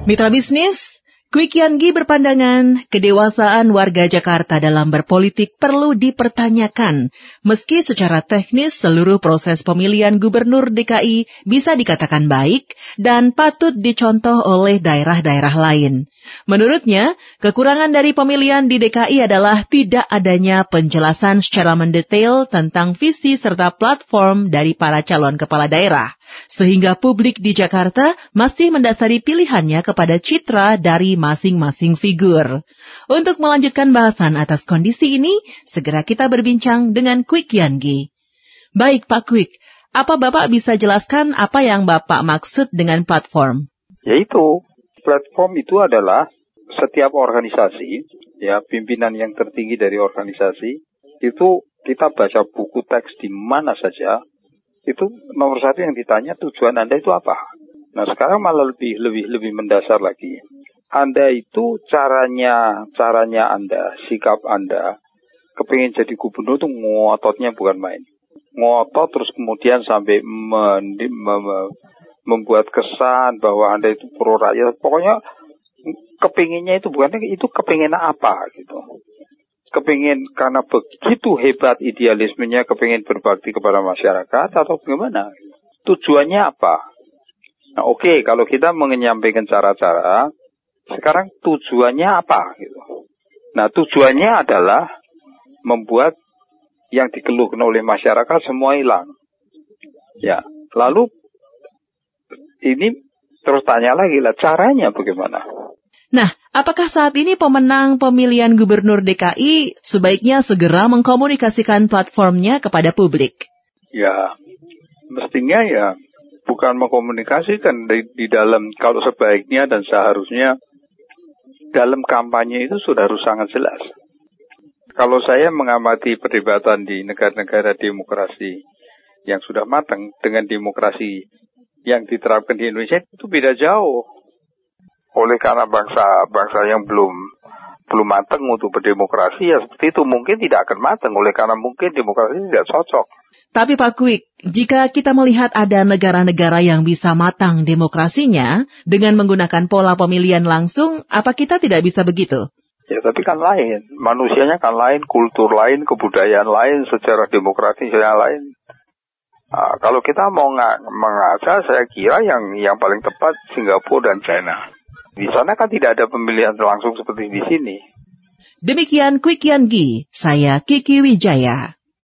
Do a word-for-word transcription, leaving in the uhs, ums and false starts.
Mitra bisnis, Kwik Kian-Gi berpandangan kedewasaan warga Jakarta dalam berpolitik perlu dipertanyakan, meski secara teknis seluruh proses pemilihan gubernur D K I bisa dikatakan baik dan patut dicontoh oleh daerah-daerah lain. Menurutnya, kekurangan dari pemilihan di D K I adalah tidak adanya penjelasan secara mendetail tentang visi serta platform dari para calon kepala daerah, sehingga publik di Jakarta masih mendasari pilihannya kepada citra dari masing-masing figur. Untuk melanjutkan bahasan atas kondisi ini, segera kita berbincang dengan Kwik Kian-Gi. Baik Pak Kwik, apa Bapak bisa jelaskan apa yang Bapak maksud dengan platform? Yaitu, platform itu adalah setiap organisasi, ya pimpinan yang tertinggi dari organisasi, itu kita baca buku teks di mana saja, itu nomor satu yang ditanya tujuan Anda itu apa. Nah sekarang malah lebih lebih lebih mendasar lagi. Anda itu caranya caranya Anda, sikap Anda, kepingin jadi gubernur itu ngototnya bukan main. Ngotot terus kemudian sampai men, mem, membuat kesan bahwa Anda itu pro rakyat. Pokoknya kepinginnya itu bukan itu kepingin apa gitu. Kepingin karena begitu hebat idealismenya, kepingin berbakti kepada masyarakat atau bagaimana? Tujuannya apa? Nah oke, okay, kalau kita menyampaikan cara-cara, sekarang tujuannya apa? Gitu. Nah tujuannya adalah membuat yang dikeluhkan oleh masyarakat semua hilang. Ya, lalu ini terus tanya lagi lah caranya bagaimana? Nah, apakah saat ini pemenang pemilihan gubernur D K I sebaiknya segera mengkomunikasikan platformnya kepada publik? Ya, mestinya ya bukan mengkomunikasikan di, di dalam, kalau sebaiknya dan seharusnya dalam kampanye itu sudah harus sangat jelas. Kalau saya mengamati perdebatan di negara-negara demokrasi yang sudah matang dengan demokrasi yang diterapkan di Indonesia itu beda jauh. Oleh karena bangsa-bangsa yang belum belum matang untuk berdemokrasi, ya seperti itu mungkin tidak akan matang, oleh karena mungkin demokrasi tidak cocok. Tapi Pak Kwik, jika kita melihat ada negara-negara yang bisa matang demokrasinya dengan menggunakan pola pemilihan langsung, apa kita tidak bisa begitu? Ya tapi kan lain, manusianya kan lain, kultur lain, kebudayaan lain, secara demokrasi yang lain. Nah, kalau kita mau mengaca, saya kira yang yang paling tepat Singapura dan China. Di sana kan tidak ada pemilihan langsung seperti di sini. Demikian Kwik Kian-Gi, saya Kiki Wijaya.